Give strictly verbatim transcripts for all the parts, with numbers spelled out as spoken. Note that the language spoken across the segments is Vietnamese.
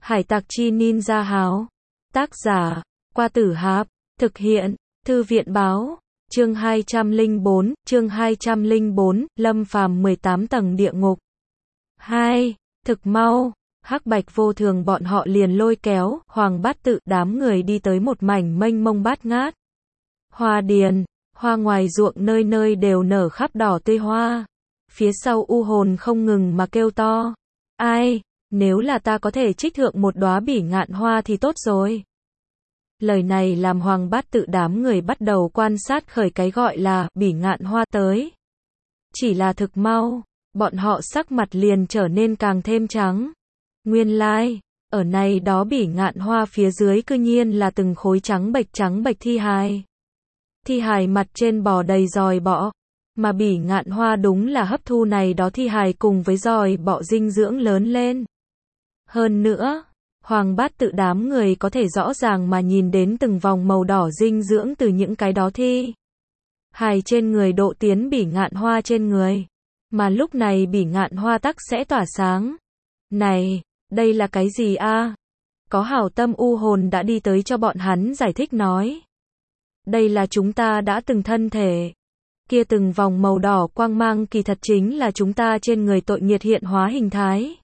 Hải tặc chi ninja háo. Tác giả, Qua Tử Hạp. Thực hiện, Thư viện báo. Chương hai trăm lẻ bốn, chương hai trăm lẻ bốn, Lâm Phàm mười tám tầng địa ngục. hai. Thực mau, Hắc Bạch Vô Thường bọn họ liền lôi kéo Hoàng Bát Tự đám người đi tới một mảnh mênh mông bát ngát. Hoa điền, hoa ngoài ruộng nơi nơi đều nở khắp đỏ tươi hoa. Phía sau u hồn không ngừng mà kêu to. Ai, nếu là ta có thể trích thượng một đóa bỉ ngạn hoa thì tốt rồi. Lời này làm Hoàng Bát Tự đám người bắt đầu quan sát khởi cái gọi là bỉ ngạn hoa tới. Chỉ là thực mau, bọn họ sắc mặt liền trở nên càng thêm trắng. Nguyên lai, like, ở này đó bỉ ngạn hoa phía dưới cư nhiên là từng khối trắng bệch trắng bệch thi hài. Thi hài mặt trên bò đầy giòi bọ, mà bỉ ngạn hoa đúng là hấp thu này đó thi hài cùng với giòi bọ dinh dưỡng lớn lên. Hơn nữa, Hoàng Bát Tự đám người có thể rõ ràng mà nhìn đến từng vòng màu đỏ dinh dưỡng từ những cái đó thi hài trên người độ tiến bỉ ngạn hoa trên người. Mà lúc này bỉ ngạn hoa tắc sẽ tỏa sáng. Này, đây là cái gì a? Có hảo tâm u hồn đã đi tới cho bọn hắn giải thích nói. Đây là chúng ta đã từng thân thể. Kia từng vòng màu đỏ quang mang kỳ thật chính là chúng ta trên người tội nghiệt hiện hóa hình thái.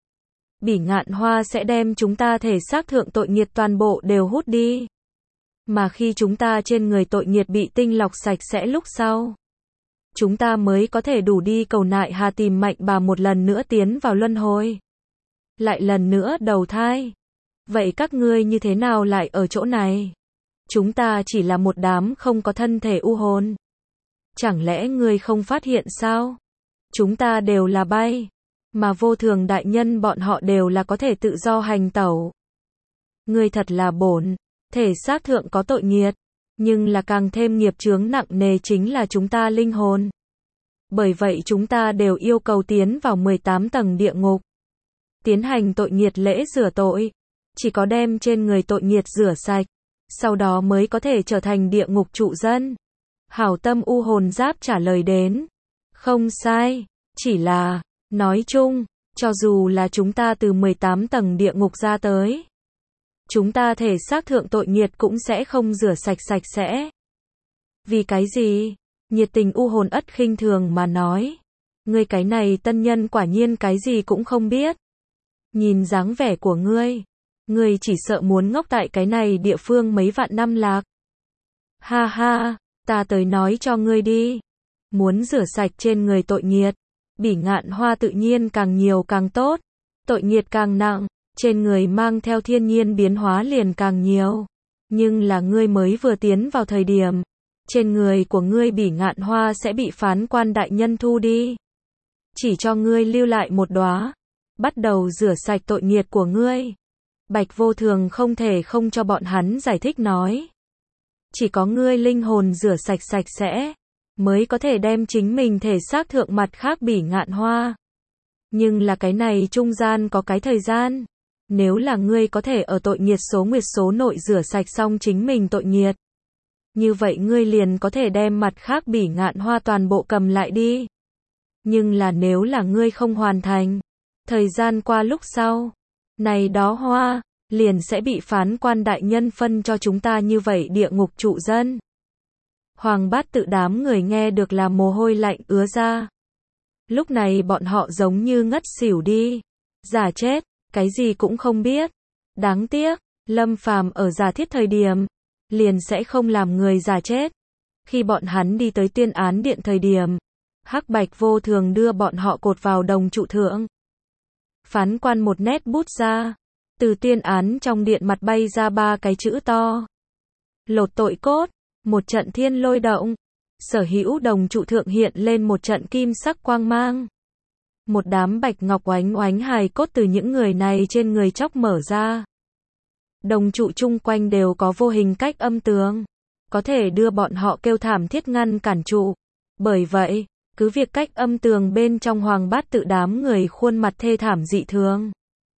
Bỉ ngạn hoa sẽ đem chúng ta thể xác thượng tội nghiệt toàn bộ đều hút đi. Mà khi chúng ta trên người tội nghiệt bị tinh lọc sạch sẽ lúc sau, chúng ta mới có thể đủ đi cầu nại hà tìm mạnh bà một lần nữa tiến vào luân hồi. Lại lần nữa đầu thai. Vậy các ngươi như thế nào lại ở chỗ này? Chúng ta chỉ là một đám không có thân thể u hồn. Chẳng lẽ ngươi không phát hiện sao? Chúng ta đều là bay. Mà Vô Thường đại nhân bọn họ đều là có thể tự do hành tẩu. Ngươi thật là bổn. Thể xác thượng có tội nghiệt. Nhưng là càng thêm nghiệp chướng nặng nề chính là chúng ta linh hồn. Bởi vậy chúng ta đều yêu cầu tiến vào mười tám tầng địa ngục. Tiến hành tội nghiệt lễ rửa tội. Chỉ có đem trên người tội nghiệt rửa sạch. Sau đó mới có thể trở thành địa ngục trụ dân. Hảo tâm u hồn giáp trả lời đến. Không sai. Chỉ là, nói chung, cho dù là chúng ta từ mười tám tầng địa ngục ra tới, chúng ta thể xác thượng tội nghiệt cũng sẽ không rửa sạch sạch sẽ. Vì cái gì? Nhiệt tình u hồn ất khinh thường mà nói. Ngươi cái này tân nhân quả nhiên cái gì cũng không biết. Nhìn dáng vẻ của ngươi, ngươi chỉ sợ muốn ngốc tại cái này địa phương mấy vạn năm lạc. Ha ha, ta tới nói cho ngươi đi. Muốn rửa sạch trên người tội nghiệt, bỉ ngạn hoa tự nhiên càng nhiều càng tốt. Tội nghiệt càng nặng, trên người mang theo thiên nhiên biến hóa liền càng nhiều. Nhưng là ngươi mới vừa tiến vào thời điểm, trên người của ngươi bỉ ngạn hoa sẽ bị phán quan đại nhân thu đi. Chỉ cho ngươi lưu lại một đóa, bắt đầu rửa sạch tội nghiệt của ngươi. Bạch Vô Thường không thể không cho bọn hắn giải thích nói. Chỉ có ngươi linh hồn rửa sạch sạch sẽ, mới có thể đem chính mình thể xác thượng mặt khác bỉ ngạn hoa. Nhưng là cái này trung gian có cái thời gian. Nếu là ngươi có thể ở tội nghiệt số nguyệt số nội rửa sạch xong chính mình tội nghiệt, như vậy ngươi liền có thể đem mặt khác bỉ ngạn hoa toàn bộ cầm lại đi. Nhưng là nếu là ngươi không hoàn thành, thời gian qua lúc sau, này đó hoa, liền sẽ bị phán quan đại nhân phân cho chúng ta như vậy địa ngục trụ dân. Hoàng Bát Tự đám người nghe được là mồ hôi lạnh ứa ra. Lúc này bọn họ giống như ngất xỉu đi. Giả chết, cái gì cũng không biết. Đáng tiếc, Lâm Phàm ở giả thiết thời điểm, liền sẽ không làm người giả chết. Khi bọn hắn đi tới tuyên án điện thời điểm, Hắc Bạch Vô Thường đưa bọn họ cột vào đồng trụ thượng. Phán quan một nét bút ra, từ tuyên án trong điện mặt bay ra ba cái chữ to. Lột tội cốt, một trận thiên lôi động, sở hữu đồng trụ thượng hiện lên một trận kim sắc quang mang. Một đám bạch ngọc oánh oánh hài cốt từ những người này trên người chóc mở ra. Đồng trụ chung quanh đều có vô hình cách âm tường, có thể đưa bọn họ kêu thảm thiết ngăn cản trụ. Bởi vậy, cứ việc cách âm tường bên trong Hoàng Bát Tự đám người khuôn mặt thê thảm dị thường,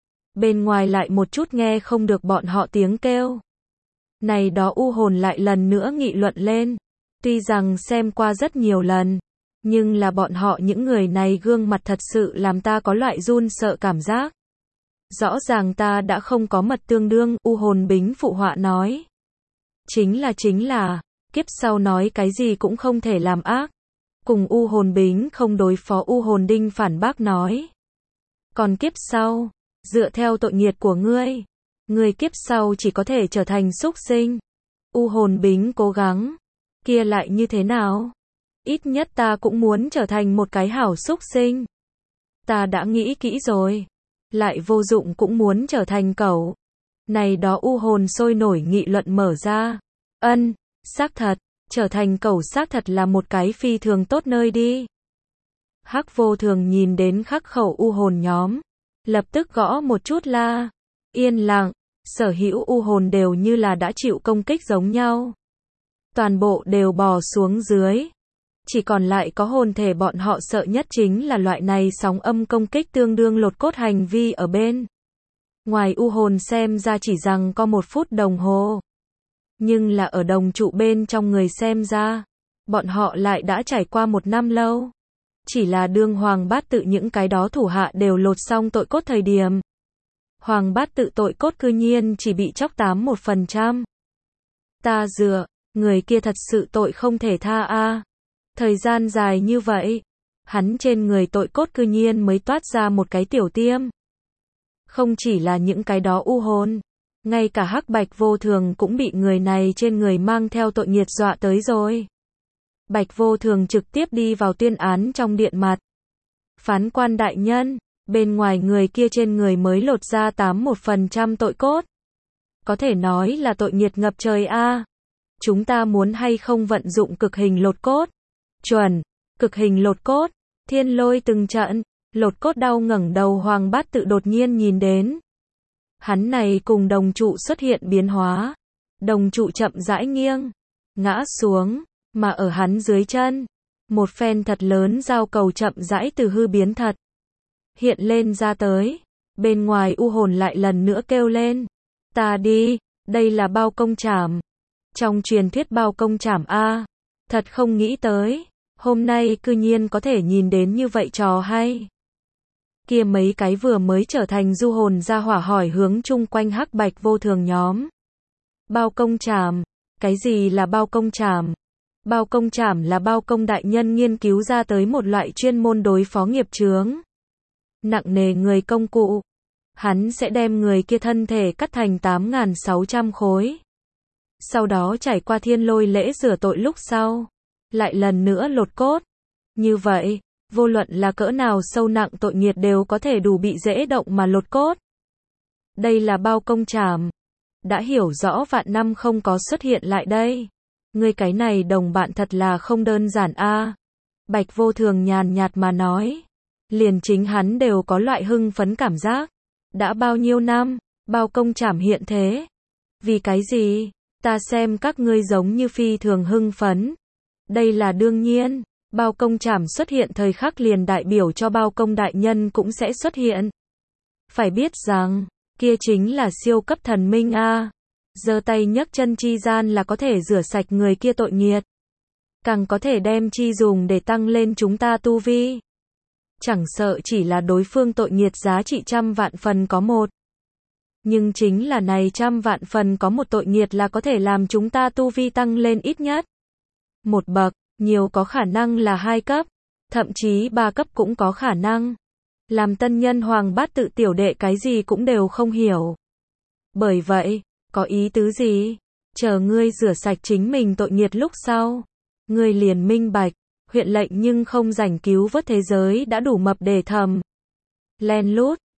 bên ngoài lại một chút nghe không được bọn họ tiếng kêu. Này đó u hồn lại lần nữa nghị luận lên. Tuy rằng xem qua rất nhiều lần, nhưng là bọn họ những người này gương mặt thật sự làm ta có loại run sợ cảm giác. Rõ ràng ta đã không có mật tương đương, U Hồn Bính phụ họa nói. Chính là chính là, kiếp sau nói cái gì cũng không thể làm ác. Cùng U Hồn Bính không đối phó U Hồn Đinh phản bác nói. Còn kiếp sau, dựa theo tội nghiệt của ngươi, ngươi kiếp sau chỉ có thể trở thành súc sinh. U Hồn Bính cố gắng, kia lại như thế nào? Ít nhất ta cũng muốn trở thành một cái hảo súc sinh. Ta đã nghĩ kỹ rồi, lại vô dụng cũng muốn trở thành cẩu. Này đó U Hồn sôi nổi nghị luận mở ra. Ân, xác thật, trở thành cẩu xác thật là một cái phi thường tốt nơi đi. Hắc Vô Thường nhìn đến khắc khẩu U Hồn nhóm, lập tức gõ một chút la. Yên lặng, sở hữu U Hồn đều như là đã chịu công kích giống nhau. Toàn bộ đều bò xuống dưới. Chỉ còn lại có hồn thể bọn họ sợ nhất chính là loại này sóng âm công kích tương đương lột cốt hành vi ở bên. Ngoài U Hồn xem ra chỉ rằng có một phút đồng hồ. Nhưng là ở đồng trụ bên trong người xem ra, bọn họ lại đã trải qua một năm lâu. Chỉ là đương Hoàng Bát Tự những cái đó thủ hạ đều lột xong tội cốt thời điểm. Hoàng Bát Tự tội cốt cư nhiên chỉ bị chóc tám một phần trăm. Ta dựa, người kia thật sự tội không thể tha a. Thời gian dài như vậy, hắn trên người tội cốt cư nhiên mới toát ra một cái tiểu tiêm. Không chỉ là những cái đó U Hồn, ngay cả Hắc Bạch Vô Thường cũng bị người này trên người mang theo tội nghiệt dọa tới rồi. Bạch Vô Thường trực tiếp đi vào tuyên án trong điện mặt. Phán quan đại nhân, bên ngoài người kia trên người mới lột ra tám một phần trăm tội cốt. Có thể nói là tội nghiệt ngập trời a. Chúng ta muốn hay không vận dụng cực hình lột cốt? Chuẩn, cực hình lột cốt. Thiên Lôi từng trận, lột cốt đau ngẩng đầu Hoàng Bát Tự đột nhiên nhìn đến. Hắn này cùng đồng trụ xuất hiện biến hóa. Đồng trụ chậm rãi nghiêng, ngã xuống, mà ở hắn dưới chân, một phen thật lớn dao cầu chậm rãi từ hư biến thật. Hiện lên ra tới, bên ngoài U Hồn lại lần nữa kêu lên. Ta đi, đây là bao công trảm. Trong truyền thuyết bao công trảm a, thật không nghĩ tới, hôm nay cư nhiên có thể nhìn đến như vậy trò hay. Kia mấy cái vừa mới trở thành du hồn ra hỏa hỏi hướng chung quanh Hắc Bạch Vô Thường nhóm. Bao công trảm, cái gì là bao công trảm? Bao công trảm là bao công đại nhân nghiên cứu ra tới một loại chuyên môn đối phó nghiệp chướng. Nặng nề người công cụ. Hắn sẽ đem người kia thân thể cắt thành tám nghìn sáu trăm khối. Sau đó trải qua thiên lôi lễ rửa tội lúc sau. Lại lần nữa lột cốt. Như vậy, vô luận là cỡ nào sâu nặng tội nghiệt đều có thể đủ bị dễ động mà lột cốt. Đây là bao công trảm. Đã hiểu rõ vạn năm không có xuất hiện lại đây. Ngươi cái này đồng bạn thật là không đơn giản a. Bạch Vô Thường nhàn nhạt mà nói. Liền chính hắn đều có loại hưng phấn cảm giác. Đã bao nhiêu năm, bao công trảm hiện thế. Vì cái gì? Ta xem các ngươi giống như phi thường hưng phấn. Đây là đương nhiên. Bao công trảm xuất hiện thời khắc liền đại biểu cho bao công đại nhân cũng sẽ xuất hiện. Phải biết rằng, kia chính là siêu cấp thần minh a. Giơ tay nhấc chân chi gian là có thể rửa sạch người kia tội nghiệt. Càng có thể đem chi dùng để tăng lên chúng ta tu vi. Chẳng sợ chỉ là đối phương tội nghiệt giá trị trăm vạn phần có một. Nhưng chính là này trăm vạn phần có một tội nghiệt là có thể làm chúng ta tu vi tăng lên ít nhất một bậc, nhiều có khả năng là hai cấp, thậm chí ba cấp cũng có khả năng. Làm tân nhân Hoàng Bát Tự tiểu đệ cái gì cũng đều không hiểu. Bởi vậy, có ý tứ gì? Chờ ngươi rửa sạch chính mình tội nghiệt lúc sau, ngươi liền minh bạch, huyện lệnh nhưng không rảnh cứu vớt thế giới đã đủ mập để thầm. Len lút,